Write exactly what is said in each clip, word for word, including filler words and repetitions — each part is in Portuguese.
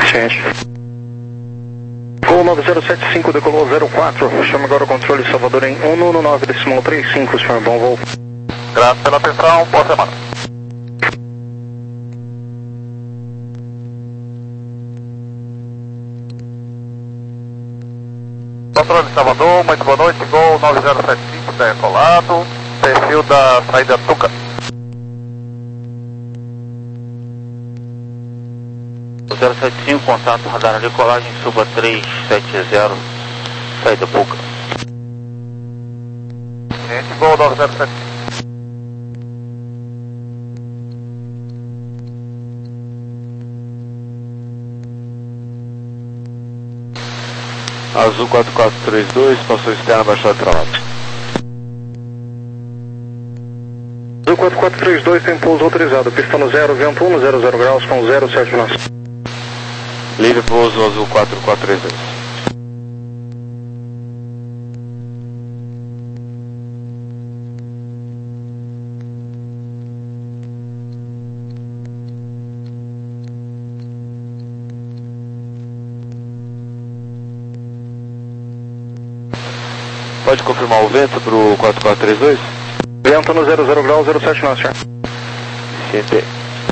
Ciente. Gol nove zero sete cinco, decolou zero quatro. Chama agora o controle Salvador em um um nove decimal trinta e cinco, senhor. Bom voo. Graças pela atenção, boa semana. Controle Salvador, muito boa noite. Gol nove zero sete cinco, decolado. Perfil da saída Tuca. zero sete cinco, contato radar de decolagem, suba três sete zero, saída Puca. Gente, Gol nove zero sete cinco. Azul quatro quatro três dois, passou externa, baixada de travado. Azul quatro quatro três dois tem pouso autorizado, pista no zero, vento um, zero zero graus com zero sete nós. Livre pouso Azul quatro quatro três dois. Pode confirmar o vento para o quatro quatro três dois? Vento no zero zero graus, zero sete nós, senhor. Ciente.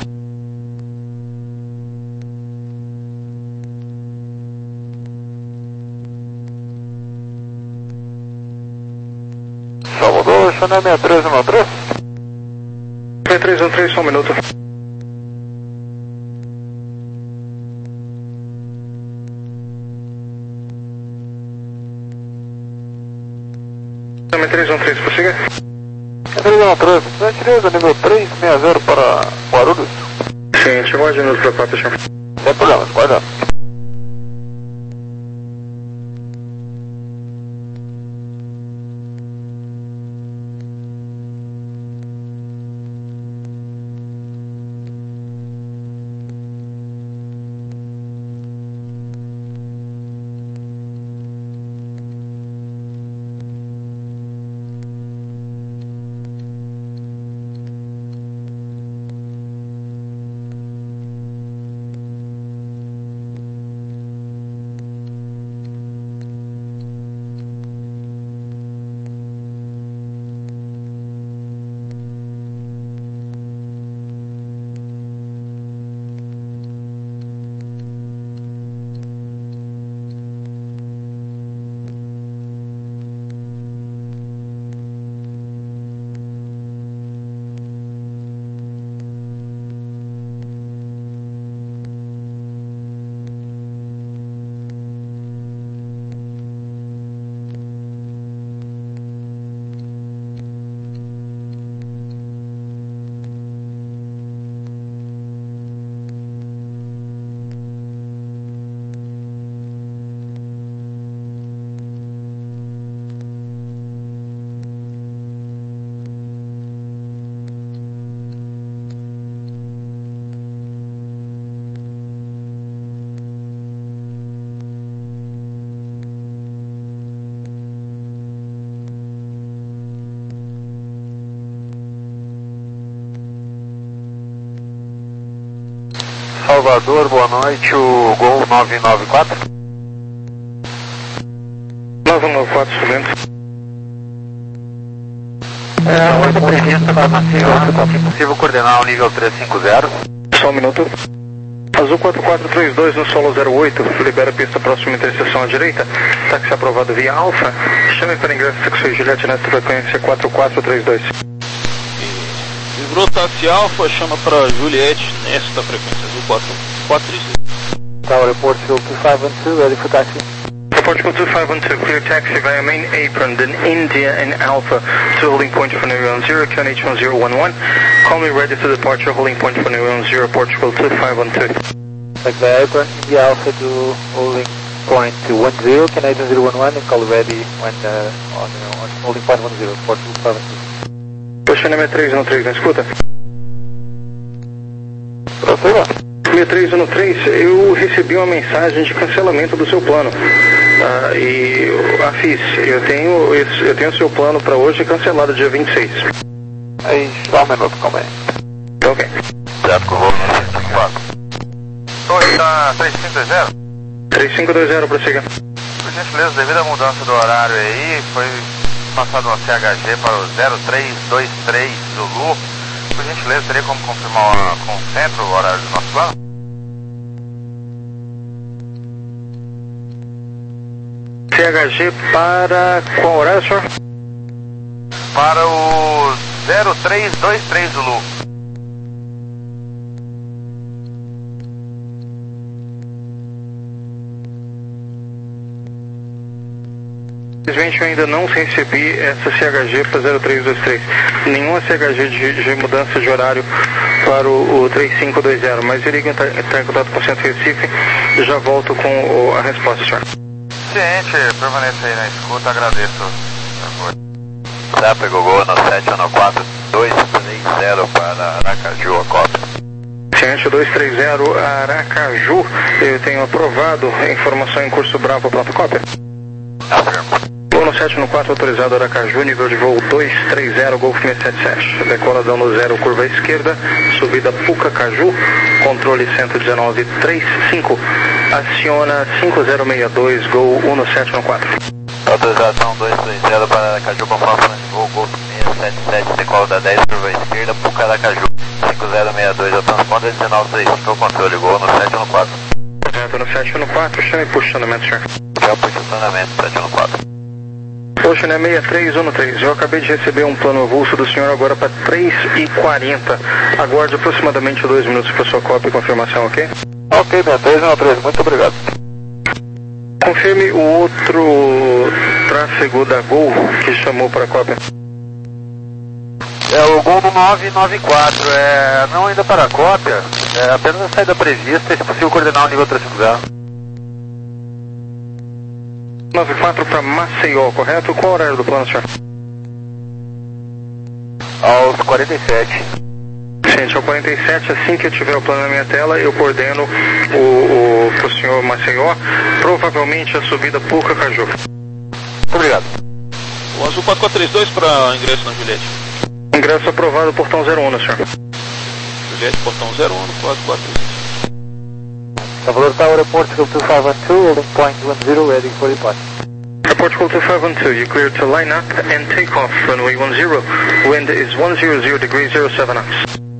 Salvador, Chanel seis três um três. seis três um três, só um minuto. seis três um três, prossiga. seis três um três, gentileza, nível três seis zero para Guarulhos. Sim, chegou a minutos para quatro, senhor. Sem problemas, guarda. Salvador, boa noite, o Gol nove nove quatro. nove nove quatro, subindo. É, a ordem prevista para possível, se possível coordenar o nível trezentos e cinquenta. Só um minuto. Azul quatro quatro três dois no solo zero oito, libera a pista próxima interseção à direita. Táxi aprovado via Alfa. Chame para ingresso Saxo e Juliette nesta frequência quatro quatro três dois. Livrou táxi Alfa, chama para Juliette nesta frequência Azul quatro quatro três dois. Tower Report Field two five one two, ready for taxi. Portugal two five one two, clear taxi via main apron, then India and Alpha to holding point for New Zealand zero, Q N H one zero one one. Call me ready to departure, holding point for New Zealand zero, Portugal two five one two. Like the apron, India Alpha to holding point to one zero, Q N H one zero one one, and call ready when uh, on, uh, on holding point one zero, Portugal two five one two. Poxa, seis três um três, não escuta? Prossiga. seis três um três, eu recebi uma mensagem de cancelamento do seu plano. Ah, e a F I S, eu tenho esse, eu tenho o seu plano para hoje cancelado dia vinte e seis. Aí, só um minuto, calma aí. Ok. Certo, com o volume quatro. Torre da três cinco dois zero. três cinco dois zero, prossiga. Por gentileza, devido à mudança do horário aí, foi passado uma C H G para o zero três dois três Zulu. Por gentileza, teria como confirmar com o centro o horário do nosso plano? C H G para qual horário, senhor? Para o zero três dois três Zulu. Infelizmente eu ainda não recebi essa C H G para zero três dois três. Nenhuma C H G de, de mudança de horário para o, o três cinco dois zero, mas eu ligo entrar em contato com o Centro Recife e já volto com o, a resposta, senhor. Ciente, permaneça aí na escuta, agradeço. Tá, pegou gol no sete um quatro dois três zero para Aracaju, a cópia. Ciente dois três zero Aracaju, eu tenho aprovado a informação em curso Bravo, pronto, cópia. Afirmo. Voo no sete um quatro autorizado Aracaju, nível de voo dois três zero, Golf seis sete sete. Decola dando zero, curva à esquerda, subida Puca Caju, controle cento e dezenove trinta e cinco, aciona cinco zero seis dois, Gol um no sete um quatro. Autorização dois três zero para Aracaju, conforme de voo Golf seis sete sete, decola da dez, curva à esquerda, Puca Aracaju, cinco zero seis dois, ao transponder dezenove trinta e cinco, ao controle, Gol no sete um quatro. Correto, no sete um quatro, chame por estacionamento, senhor. Já por estacionamento, sete um quatro. Poxa, né, seis três um três, eu acabei de receber um plano avulso do senhor agora para três e quarenta. Aguarde aproximadamente dois minutos para sua cópia e confirmação, ok? Ok, seis três um três, muito obrigado. Confirme o outro tráfego da Gol que chamou para a cópia. É o Gol no nove nove quatro, é, não ainda para a cópia, é apenas a saída prevista, se possível coordenar o nível três cinco zero. nove quatro para Maceió, correto? Qual o horário do plano, senhor? Aos quarenta e sete. Gente, ao quarenta e sete, assim que eu tiver o plano na minha tela, eu coordeno o, o, pro senhor Maceió, provavelmente a subida Puca Caju. Muito obrigado. O Azul quatro quatro três dois para ingresso na Juliette. Ingresso aprovado, portão zero um, senhor. Juliette, portão zero um, quatro quatro três dois. Traveler Tower, Portugal two five one two, holding point one zero, ready for departure. Portugal two five one two, you clear to line up and take off, runway one zero. Wind is one hundred degrees zero seven knots.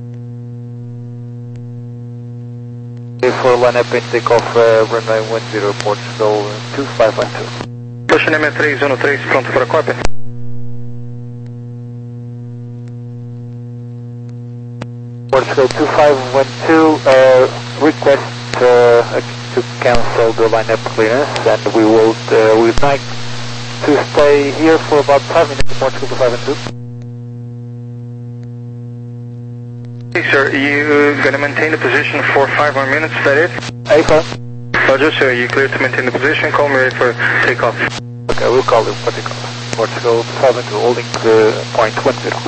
Okay, for line up and take off, uh, runway one zero, Portugal two five one two. Poxa, M três um três, pronto para a cópia? Portugal two five one two, uh, request uh, to cancel the lineup clearance, and we will uh, we'd like to stay here for about five minutes. Portugal two five one two. Hey, sir, you gonna maintain the position for five more minutes, is that it? Hey, sir. Roger, sir, you clear to maintain the position, call me ready for takeoff. Okay, we'll call you for takeoff. Portugal two five one two, holding the point one zero.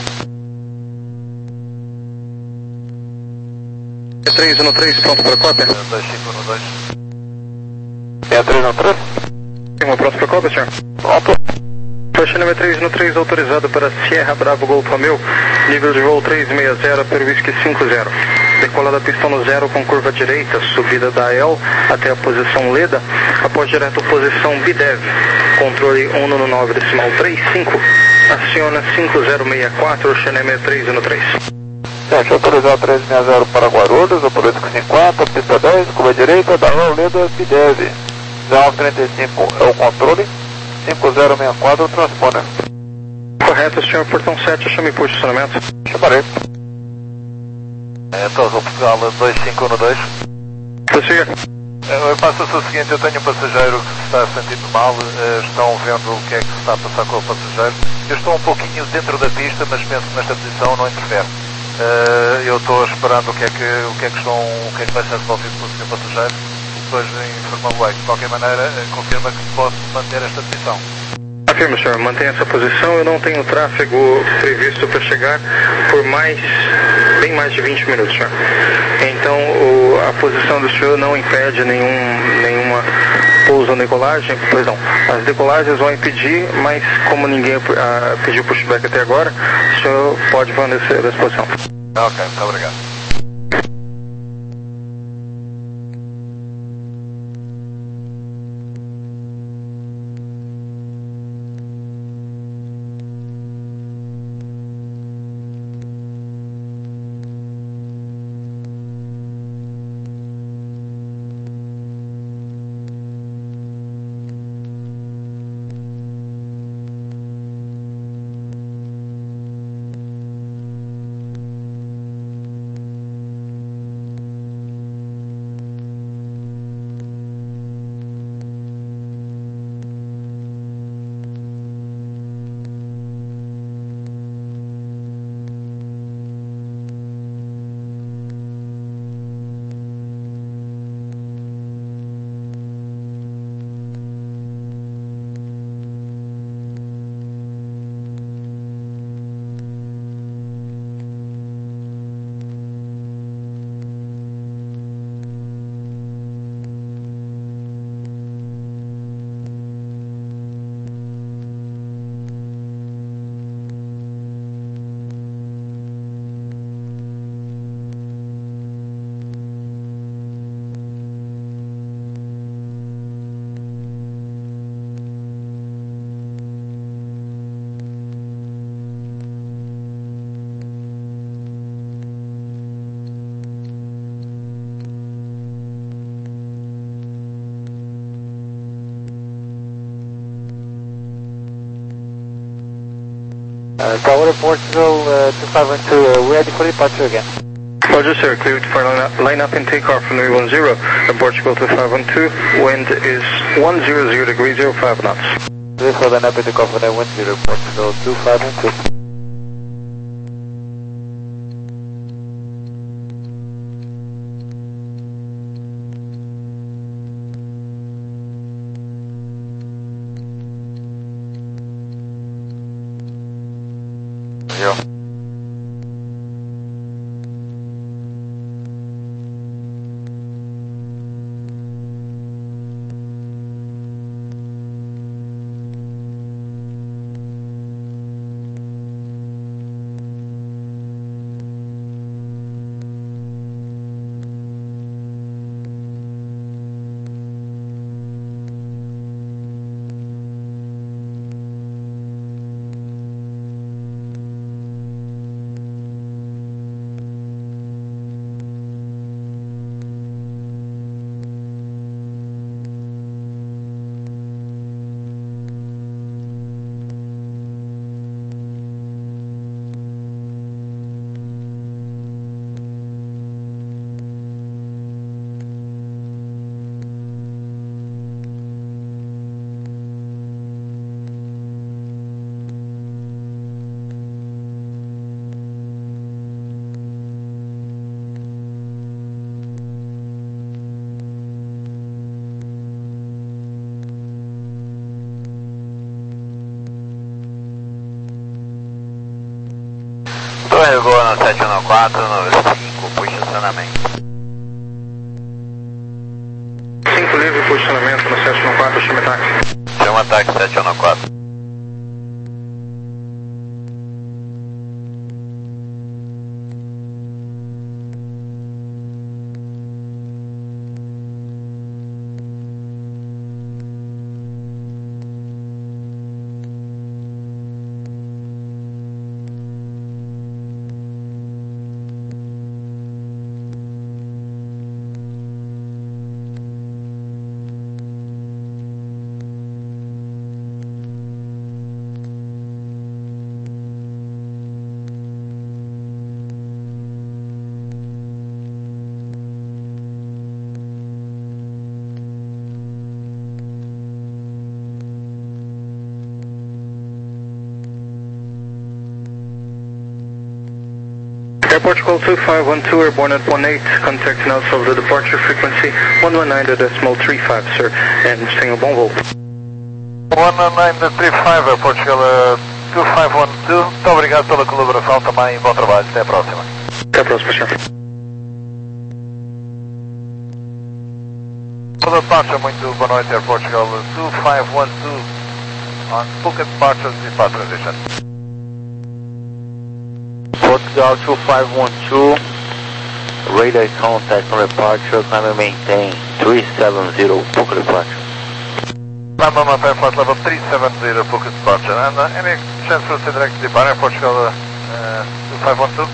três um três, pronto para a cópia? dois cinco um dois. É três um três? Tem uma pronto para a cópia, senhor? Pronto. Poxa, M três um três, autorizado para Sierra Bravo Golf Romeo, nível de voo três seis zero, para o Whisky cinco zero. Decola da pista no zero com curva direita, subida da E L até a posição Leda, após direto posição Bidev, controle um no nove decimal três cinco, aciona cinco zero seis quatro, Xené M três um três. Gente, autorizado três seis zero para Guarulhos, operou cinco cinco quatro, pista dez, curva direita, da Leda, Bidev. dezenove trinta e cinco é o controle, cinco zero seis quatro, o transponder. Correto, senhor, portão sete, chame por estacionamento. Chamarei. É, Toso Portugal dois cinco um dois. Prossiga. Eu faço o seguinte, eu tenho um passageiro que se está sentindo mal, estão vendo o que é que se está a passar com o passageiro. Eu estou um pouquinho dentro da pista, mas penso que nesta posição não interfere. Uh, eu estou esperando o que é que, o que, é que, estão, o que, é que vai ser resolvido pelo senhor passageiro, depois informo-o. De qualquer maneira, confirma que posso manter esta posição. Afirmo, senhor, mantenha essa posição. Eu não tenho tráfego previsto para chegar por mais, bem mais de vinte minutos, senhor. Então, o, a posição do senhor não impede nenhum, nenhuma pouso ou decolagem, perdão. As decolagens vão impedir, mas como ninguém uh, pediu pushback até agora, o senhor pode permanecer nessa posição. Ok, muito obrigado. Uh, Tower Portugal uh, two five one two, uh, ready for departure again. Roger, sir. Cleared for line up, line up and takeoff from three one zero. Portugal two five one two. Wind is one hundred degrees, zero five knots. Cleared for line up and takeoff from one zero, Portugal two five one two. Zero. Torre Gol no sete um quatro nove cinco, posicionamento. cinco livre, posicionamento no sete um quatro, chama táxi. Chama táxi sete um quatro. Air Portugal two five one two, airborne at one eight, contact now of the departure frequency one one nine decimal three five, sir, and single bon vol. one one nine three five, Air Portugal uh, two five one two, muito obrigado pela colaboração também, bom trabalho, até a próxima. Até a próxima, senhor. Boa departure, muito boa noite, Air Portugal two five one two, on Phuket departure, depart transition. Portugal two five one two, radar contact for departure, climb and maintain three seven zero, Phuket departure. Climb and maintain flight level three seven zero, Phuket departure, and uh, any chance for the direct depart, Air Portugal uh, two five one two?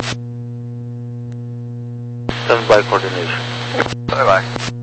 Standby coordination. Bye bye.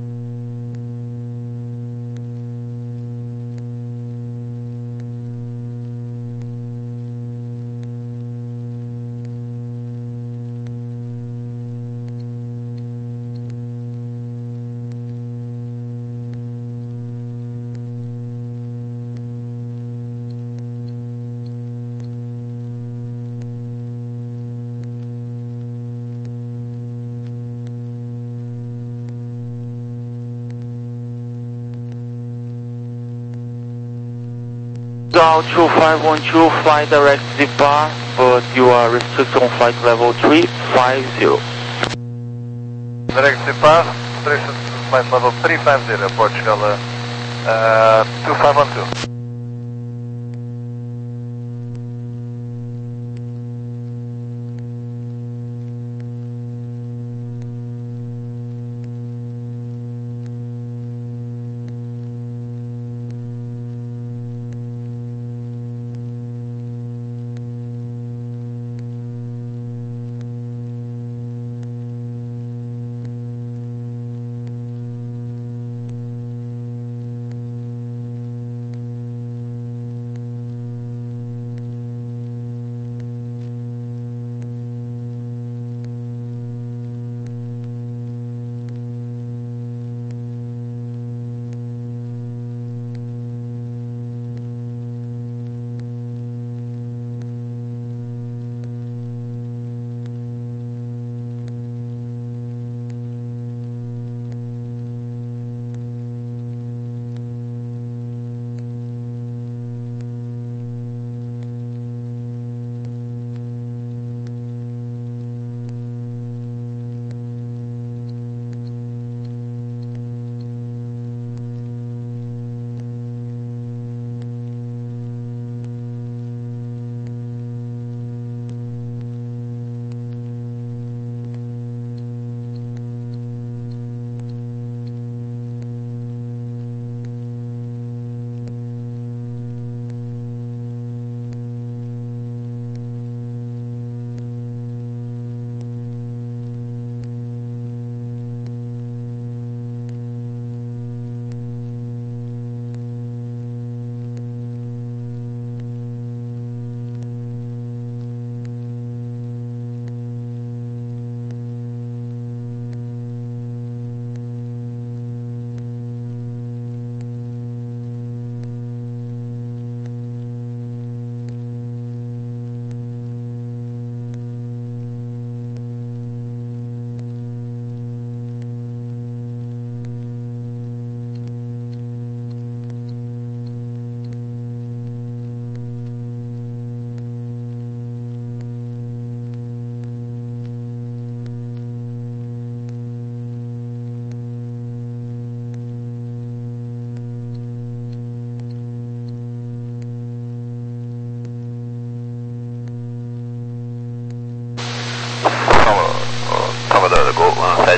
Portugal two five one two, fly direct depart, but you are restricted on flight level three five zero. Direct depart, restriction flight level three five zero, Portugal uh, two five one two.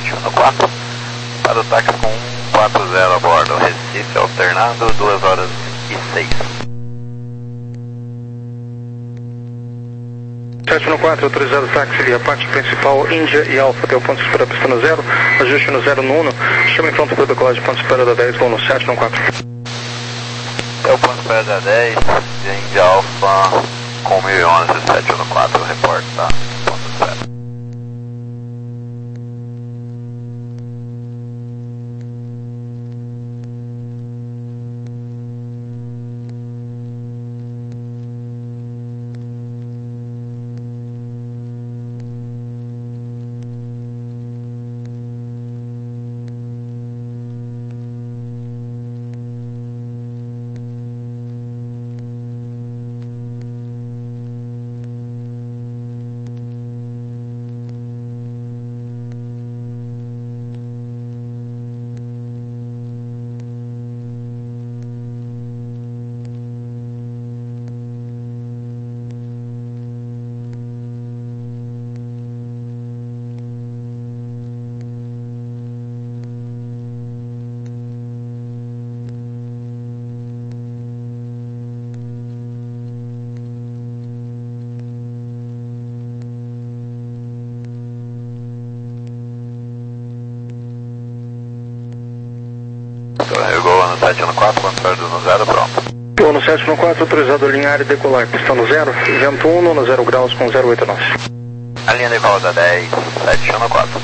sete um quatro, para o táxi com um quatro zero a bordo, Recife alternando, duas horas e seis. sete um quatro, autorizado táxi via parte principal, Índia e Alfa, até o ponto de espera pista no zero, ajuste no zero no uno, chama em pronto para decolagem, ponto de espera da dez, voo no sete um quatro. É o ponto de espera da dez, Índia Alfa, com mil e onze, sete um quatro, reporte, tá? Ponto de espera. Carregou no sete um quatro, ponto de espera no zero, pronto. Voo no sete um quatro, autorizado alinhar e decolar, pista no zero, vento um no zero graus com zero oito nove. A linha de volta dez, sete um quatro.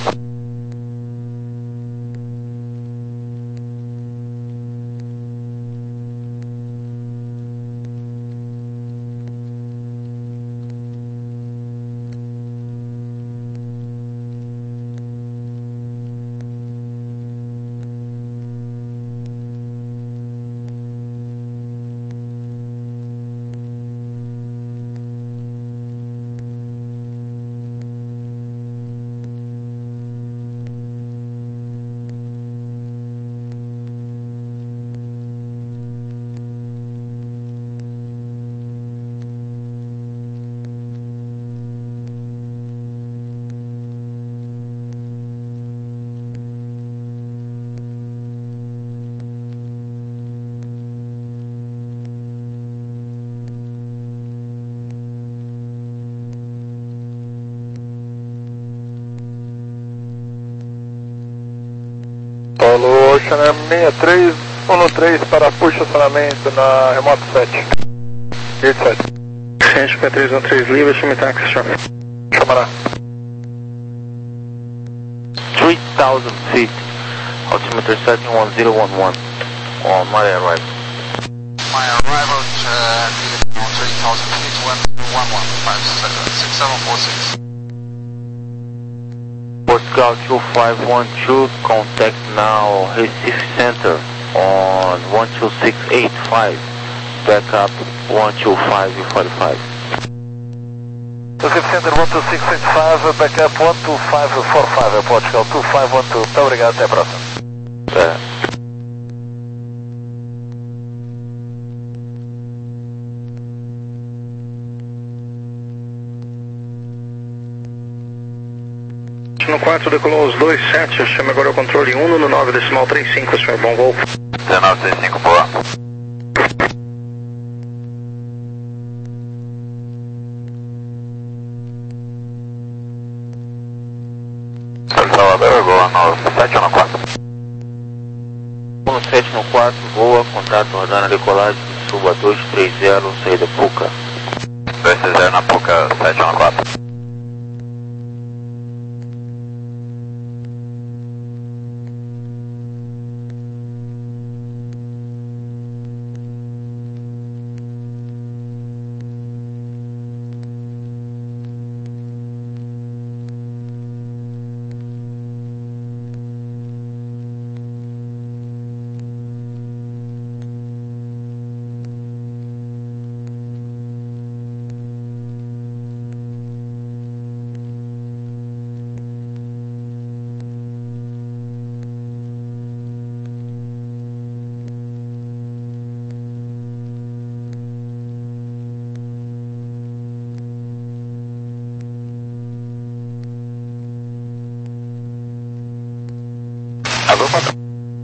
Paulo Ocean seis três um três para push estacionamento na remoto sete. Gate sete. Ciente P três um três livre, chame táxi, chame. Chamará. three thousand feet, altimeter setting one zero one one on my arrival. My arrival uh, three thousand feet, one one one five six seven four six. Portugal two five one two, contact now Recife Center on one two six eight five, backup one two five four five. Recife Center one two six eight five, backup one two five four five, Portugal two five one two. Muito obrigado, até a próxima. É. No quatro, decolou os dois sete, chame agora o controle um no nove decimal trinta e cinco, senhor, bom voo. dezenove trinta e cinco, boa. Salvador, voa no sete um quatro. um sete um quatro, voa, contato rodando a decolagem, suba dois três zero, saída Puca. dois três zero na Puca, sete um quatro. Falou, patrão.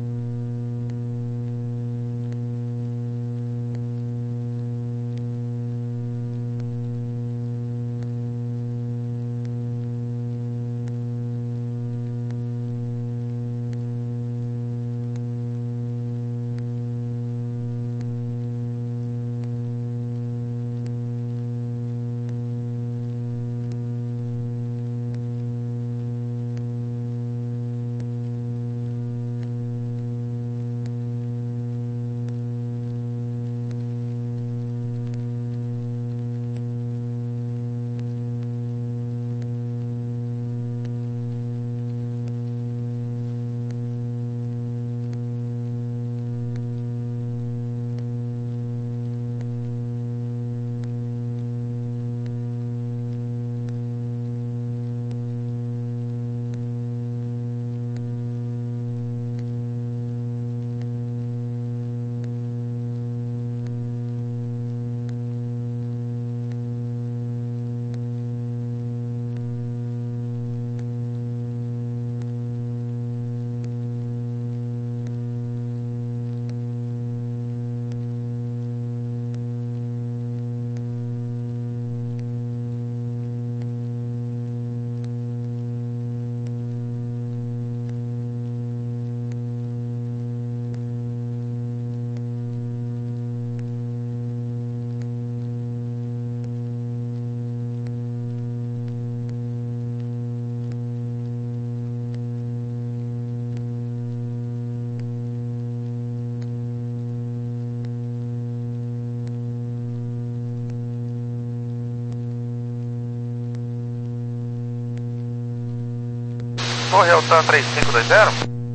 Torre Alta três cinco dois zero?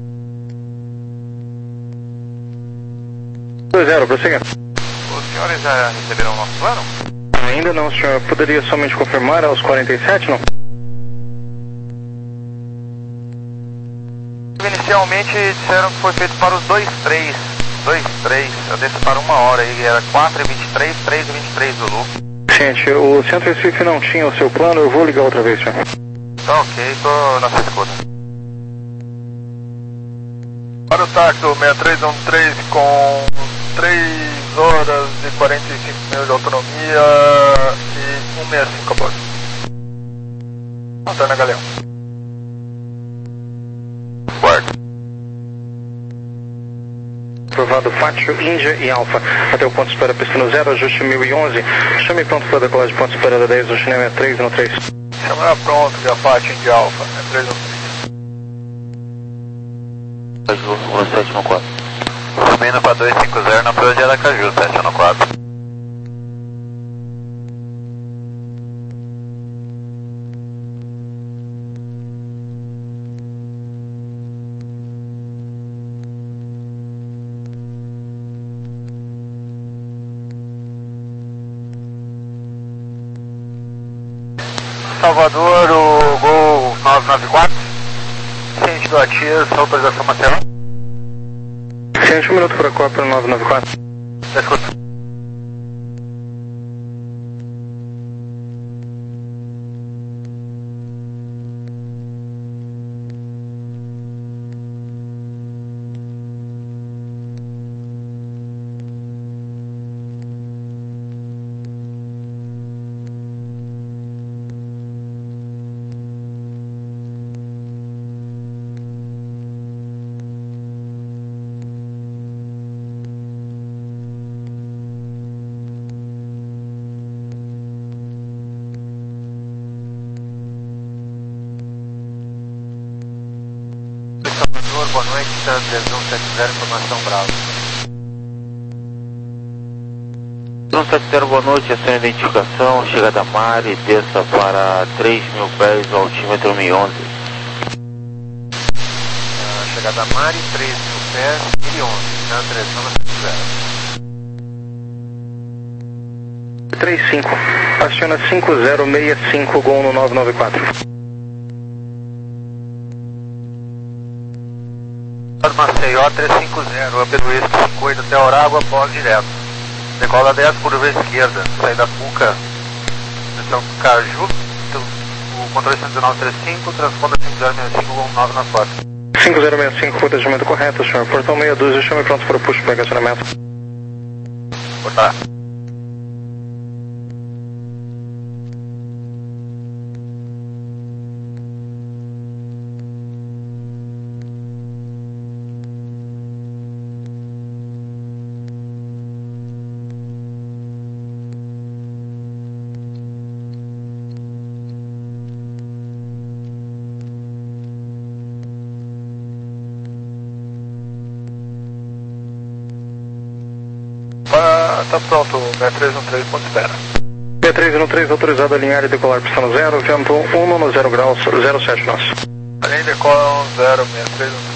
dois zero, prossiga. Os senhores já receberam o nosso plano? Ainda não, senhor. Poderia somente confirmar aos quarenta e sete, não? Inicialmente disseram que foi feito para os dois três. dois três, eu desci para uma hora e era quatro e vinte e três, três e vinte e três Zulu. Gente, o Centro Recife não tinha o seu plano, eu vou ligar outra vez, senhor. Tá ok, tô na sua escuta. Para o táxi seis três um três com três horas e quarenta e cinco minutos de autonomia e cento e sessenta e cinco a bordo. Lanterna Galeão. Guarda. Aprovado Fátio, Índia e Alfa. Até o ponto de espera pista no zero, ajuste mil e onze. Chame pronto para decolagem de ponto de espera da dez, o cinema é três no três. Chama pronto, já Fátio, Índia Alfa, é três um três. sete no quatro. Subindo para dois cinco zero na prova de Aracaju, sete no quatro. Salvador, o Gol nove nove quatro. Sentido Atias, autorização Marcelo. Gente, um minuto para a Copa nove nove quatro. Já escuta. Boa noite, três um sete zero, informação Bravo. três um sete zero, boa noite, essa é a identificação, chegada a Mari, desça para três mil pés, o altímetro mil e onze. Uh, chegada a Mari, três mil pés, mil e onze, na direção da sete zero. três cinco, aciona cinco zero seis cinco, Gol no nove nove quatro. Maceió três cinco zero, Upper West cinquenta oito até Orágua, pós direto. Decola dez, curva esquerda, saída Puca, direção Caju, o controle cento e nove trinta e cinco, transponder cinco zero seis cinco, nove nove quatro. cinco zero seis cinco, foi descimento correto, senhor. Portão meia dúzia, chame pronto para o push para estacionamento. Boa tarde. Está pronto, seis três um três, ponto espera. seis três um três, autorizado a alinhar e decolar pistão zero, vento um nove zero graus, zero sete nosso. Alinha e decola zero seis três um três.